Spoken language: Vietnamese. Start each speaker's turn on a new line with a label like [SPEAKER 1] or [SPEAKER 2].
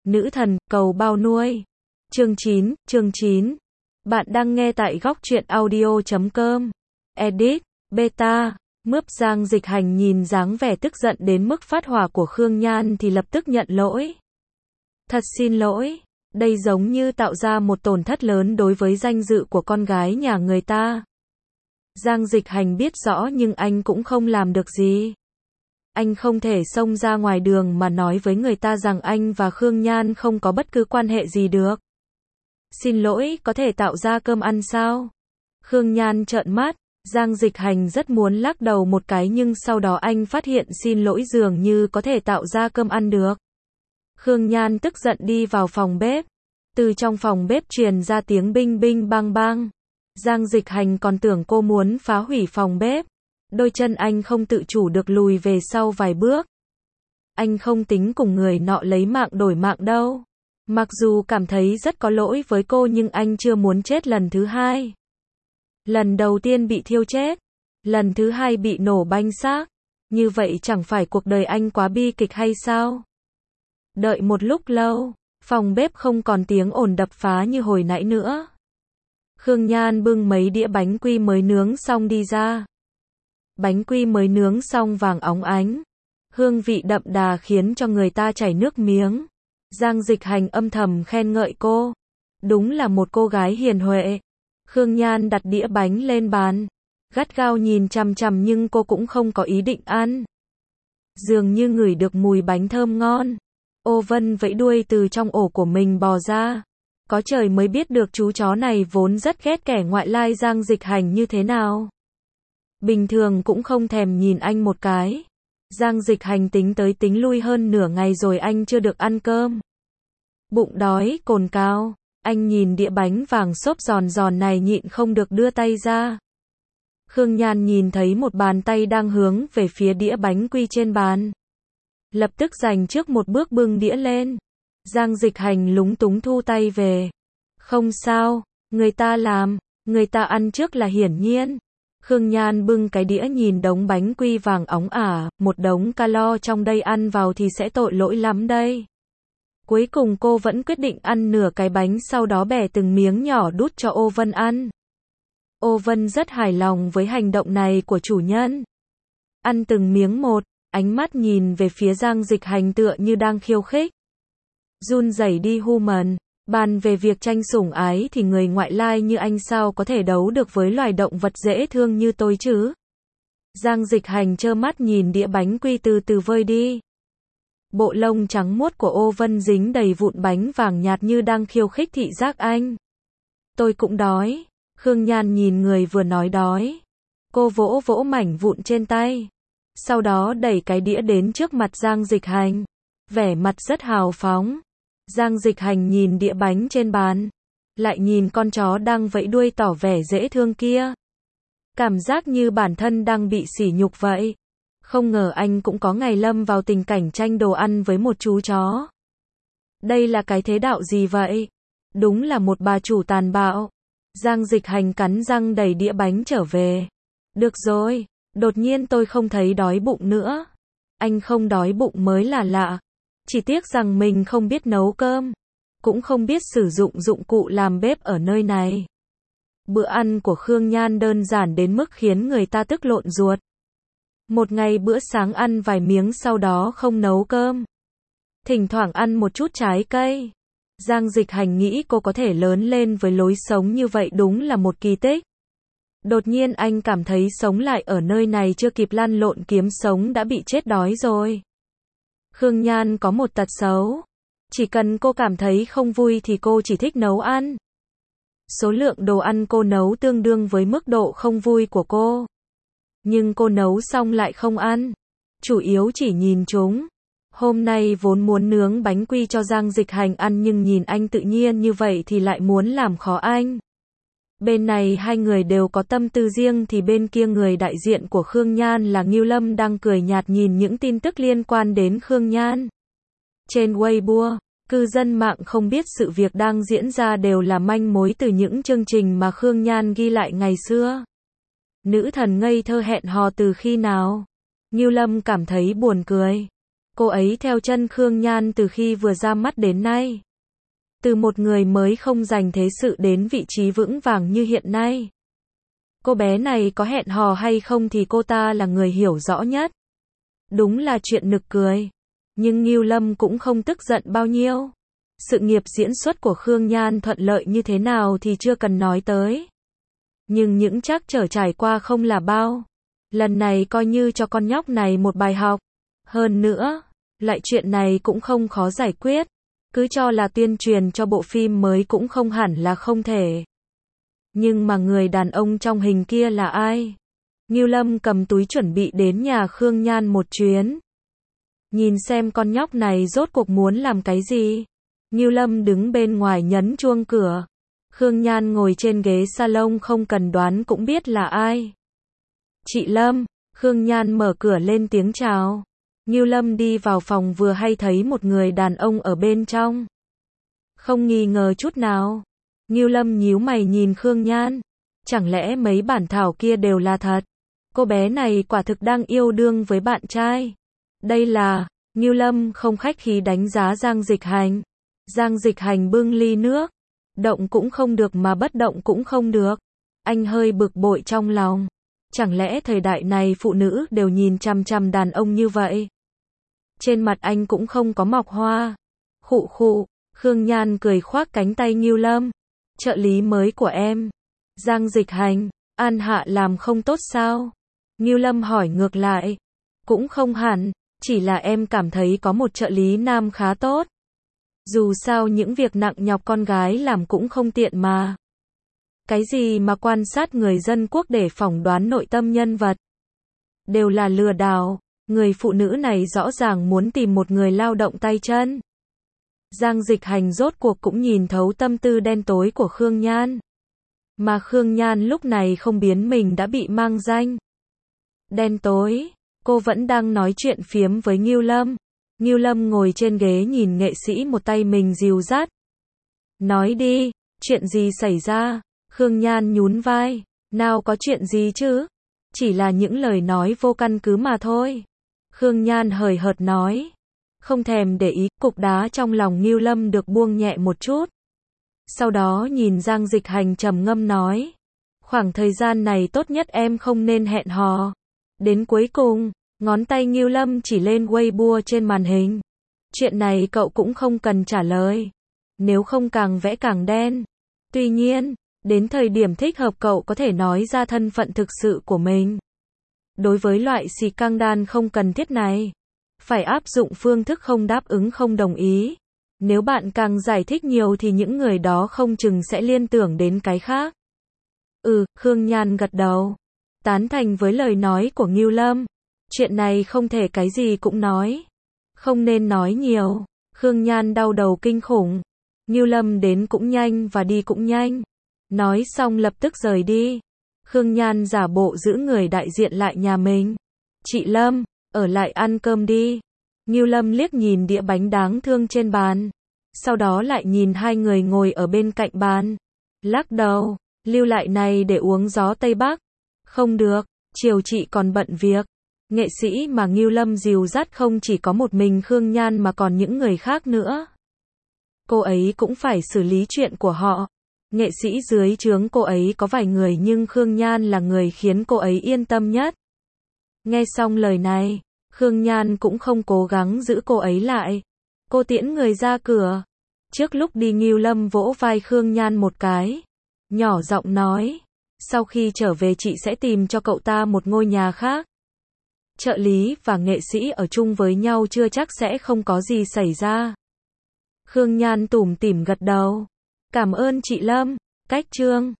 [SPEAKER 1] Nữ thần, cầu bao nuôi. Chương 9. Bạn đang nghe tại góc truyện audio.com. Edit, beta, mướp. Giang Dịch Hành nhìn dáng vẻ tức giận đến mức phát hỏa của Khương Nhan thì lập tức nhận lỗi. Thật xin lỗi, đây giống như tạo ra một tổn thất lớn đối với danh dự của con gái nhà người ta. Giang Dịch Hành biết rõ nhưng anh cũng không làm được gì. Anh không thể xông ra ngoài đường mà nói với người ta rằng anh và Khương Nhan không có bất cứ quan hệ gì được. Xin lỗi, có thể tạo ra cơm ăn sao? Khương Nhan trợn mắt, Giang Dịch Hành rất muốn lắc đầu một cái nhưng sau đó anh phát hiện xin lỗi dường như có thể tạo ra cơm ăn được. Khương Nhan tức giận đi vào phòng bếp. Từ trong phòng bếp truyền ra tiếng binh binh bang bang. Giang Dịch Hành còn tưởng cô muốn phá hủy phòng bếp. Đôi chân anh không tự chủ được lùi về sau vài bước. Anh không tính cùng người nọ lấy mạng đổi mạng đâu. Mặc dù cảm thấy rất có lỗi với cô nhưng anh chưa muốn chết lần thứ hai. Lần đầu tiên bị thiêu chết. Lần thứ hai bị nổ banh xác. Như vậy chẳng phải cuộc đời anh quá bi kịch hay sao? Đợi một lúc lâu, phòng bếp không còn tiếng ồn đập phá như hồi nãy nữa. Khương Nhan bưng mấy đĩa bánh quy mới nướng xong đi ra. Bánh quy mới nướng xong vàng óng ánh. Hương vị đậm đà khiến cho người ta chảy nước miếng. Giang Dịch Hành âm thầm khen ngợi cô. Đúng là một cô gái hiền huệ. Khương Nhan đặt đĩa bánh lên bàn. Gắt gao nhìn chằm chằm nhưng cô cũng không có ý định ăn. Dường như ngửi được mùi bánh thơm ngon. Ô Vân vẫy đuôi từ trong ổ của mình bò ra. Có trời mới biết được chú chó này vốn rất ghét kẻ ngoại lai Giang Dịch Hành như thế nào. Bình thường cũng không thèm nhìn anh một cái. Giang Dịch Hành tính tới tính lui hơn nửa ngày rồi anh chưa được ăn cơm. Bụng đói, cồn cào. Anh nhìn đĩa bánh vàng xốp giòn giòn này nhịn không được đưa tay ra. Khương Nhan nhìn thấy một bàn tay đang hướng về phía đĩa bánh quy trên bàn. Lập tức giành trước một bước bưng đĩa lên. Giang Dịch Hành lúng túng thu tay về. Không sao, người ta làm, người ta ăn trước là hiển nhiên. Khương Nhan bưng cái đĩa nhìn đống bánh quy vàng óng ả, một đống calo trong đây ăn vào thì sẽ tội lỗi lắm đây. Cuối cùng cô vẫn quyết định ăn nửa cái bánh sau đó bẻ từng miếng nhỏ đút cho Ô Vân ăn. Ô Vân rất hài lòng với hành động này của chủ nhân. Ăn từng miếng một, ánh mắt nhìn về phía Giang Dịch Hành tựa như đang khiêu khích. Run rẩy đi Human, bàn về việc tranh sủng ái thì người ngoại lai như anh sao có thể đấu được với loài động vật dễ thương như tôi chứ? Giang Dịch Hành trơ mắt nhìn đĩa bánh quy từ từ vơi đi. Bộ lông trắng muốt của Ô Vân dính đầy vụn bánh vàng nhạt như đang khiêu khích thị giác anh. Tôi cũng đói. Khương Nhan nhìn người vừa nói đói. Cô vỗ vỗ mảnh vụn trên tay. Sau đó đẩy cái đĩa đến trước mặt Giang Dịch Hành. Vẻ mặt rất hào phóng. Giang Dịch Hành nhìn đĩa bánh trên bàn. Lại nhìn con chó đang vẫy đuôi tỏ vẻ dễ thương kia. Cảm giác như bản thân đang bị sỉ nhục vậy. Không ngờ anh cũng có ngày lâm vào tình cảnh tranh đồ ăn với một chú chó. Đây là cái thế đạo gì vậy? Đúng là một bà chủ tàn bạo. Giang Dịch Hành cắn răng đẩy đĩa bánh trở về. Được rồi, đột nhiên tôi không thấy đói bụng nữa. Anh không đói bụng mới là lạ. Chỉ tiếc rằng mình không biết nấu cơm. Cũng không biết sử dụng dụng cụ làm bếp ở nơi này. Bữa ăn của Khương Nhan đơn giản đến mức khiến người ta tức lộn ruột. Một ngày bữa sáng ăn vài miếng sau đó không nấu cơm. Thỉnh thoảng ăn một chút trái cây. Giang Dịch Hành nghĩ cô có thể lớn lên với lối sống như vậy đúng là một kỳ tích. Đột nhiên anh cảm thấy sống lại ở nơi này chưa kịp lăn lộn kiếm sống đã bị chết đói rồi. Khương Nhan có một tật xấu. Chỉ cần cô cảm thấy không vui thì cô chỉ thích nấu ăn. Số lượng đồ ăn cô nấu tương đương với mức độ không vui của cô. Nhưng cô nấu xong lại không ăn. Chủ yếu chỉ nhìn chúng. Hôm nay vốn muốn nướng bánh quy cho Giang Dịch Hành ăn nhưng nhìn anh tự nhiên như vậy thì lại muốn làm khó anh. Bên này hai người đều có tâm tư riêng thì bên kia người đại diện của Khương Nhan là Ngưu Lâm đang cười nhạt nhìn những tin tức liên quan đến Khương Nhan. Trên Weibo, cư dân mạng không biết sự việc đang diễn ra đều là manh mối từ những chương trình mà Khương Nhan ghi lại ngày xưa. Nữ thần ngây thơ hẹn hò từ khi nào? Ngưu Lâm cảm thấy buồn cười. Cô ấy theo chân Khương Nhan từ khi vừa ra mắt đến nay. Từ một người mới không giành thế sự đến vị trí vững vàng như hiện nay. Cô bé này có hẹn hò hay không thì cô ta là người hiểu rõ nhất. Đúng là chuyện nực cười. Nhưng Ngưu Lâm cũng không tức giận bao nhiêu. Sự nghiệp diễn xuất của Khương Nhan thuận lợi như thế nào thì chưa cần nói tới. Nhưng những trắc trở trải qua không là bao. Lần này coi như cho con nhóc này một bài học. Hơn nữa, lại chuyện này cũng không khó giải quyết. Cứ cho là tuyên truyền cho bộ phim mới cũng không hẳn là không thể. Nhưng mà người đàn ông trong hình kia là ai? Ngưu Lâm cầm túi chuẩn bị đến nhà Khương Nhan một chuyến. Nhìn xem con nhóc này rốt cuộc muốn làm cái gì. Ngưu Lâm đứng bên ngoài nhấn chuông cửa. Khương Nhan ngồi trên ghế salon không cần đoán cũng biết là ai. Chị Lâm, Khương Nhan mở cửa lên tiếng chào. Ngưu Lâm đi vào phòng vừa hay thấy một người đàn ông ở bên trong. Không nghi ngờ chút nào. Ngưu Lâm nhíu mày nhìn Khương Nhan. Chẳng lẽ mấy bản thảo kia đều là thật? Cô bé này quả thực đang yêu đương với bạn trai. Đây là, Ngưu Lâm không khách khí đánh giá Giang Dịch Hành. Giang Dịch Hành bưng ly nước. Động cũng không được mà bất động cũng không được. Anh hơi bực bội trong lòng. Chẳng lẽ thời đại này phụ nữ đều nhìn chằm chằm đàn ông như vậy? Trên mặt anh cũng không có mọc hoa. Khụ khụ, Khương Nhan cười khoác cánh tay Ngưu Lâm. Trợ lý mới của em. Giang Dịch Hành, An Hạ làm không tốt sao? Ngưu Lâm hỏi ngược lại. Cũng không hẳn, chỉ là em cảm thấy có một trợ lý nam khá tốt. Dù sao những việc nặng nhọc con gái làm cũng không tiện mà. Cái gì mà quan sát người dân quốc để phỏng đoán nội tâm nhân vật? Đều là lừa đảo. Người phụ nữ này rõ ràng muốn tìm một người lao động tay chân. Giang Dịch Hành rốt cuộc cũng nhìn thấu tâm tư đen tối của Khương Nhan. Mà Khương Nhan lúc này không biến mình đã bị mang danh. Đen tối, cô vẫn đang nói chuyện phiếm với Ngưu Lâm. Ngưu Lâm ngồi trên ghế nhìn nghệ sĩ một tay mình dìu dắt. Nói đi, chuyện gì xảy ra? Khương Nhan nhún vai. Nào có chuyện gì chứ? Chỉ là những lời nói vô căn cứ mà thôi. Khương Nhan hời hợt nói. Không thèm để ý, cục đá trong lòng Ngưu Lâm được buông nhẹ một chút. Sau đó nhìn Giang Dịch Hành trầm ngâm nói. Khoảng thời gian này tốt nhất em không nên hẹn hò. Đến cuối cùng, ngón tay Ngưu Lâm chỉ lên Weibo trên màn hình. Chuyện này cậu cũng không cần trả lời. Nếu không càng vẽ càng đen. Tuy nhiên, đến thời điểm thích hợp cậu có thể nói ra thân phận thực sự của mình. Đối với loại xì căng đan không cần thiết này, phải áp dụng phương thức không đáp ứng không đồng ý. Nếu bạn càng giải thích nhiều thì những người đó không chừng sẽ liên tưởng đến cái khác. Khương Nhan gật đầu. Tán thành với lời nói của Ngưu Lâm. Chuyện này không thể cái gì cũng nói. Không nên nói nhiều. Khương Nhan đau đầu kinh khủng. Ngưu Lâm đến cũng nhanh và đi cũng nhanh. Nói xong lập tức rời đi. Khương Nhan giả bộ giữ người đại diện lại nhà mình. Chị Lâm, ở lại ăn cơm đi. Ngưu Lâm liếc nhìn đĩa bánh đáng thương trên bàn. Sau đó lại nhìn hai người ngồi ở bên cạnh bàn. Lắc đầu, lưu lại này để uống gió Tây Bắc. Không được, chiều chị còn bận việc. Nghệ sĩ mà Ngưu Lâm dìu dắt không chỉ có một mình Khương Nhan mà còn những người khác nữa. Cô ấy cũng phải xử lý chuyện của họ. Nghệ sĩ dưới trướng cô ấy có vài người nhưng Khương Nhan là người khiến cô ấy yên tâm nhất. Nghe xong lời này, Khương Nhan cũng không cố gắng giữ cô ấy lại. Cô tiễn người ra cửa. Trước lúc đi Ngưu Lâm vỗ vai Khương Nhan một cái. Nhỏ giọng nói. Sau khi trở về chị sẽ tìm cho cậu ta một ngôi nhà khác. Trợ lý và nghệ sĩ ở chung với nhau chưa chắc sẽ không có gì xảy ra. Khương Nhan tủm tỉm gật đầu. Cảm ơn chị Lâm. Cách chương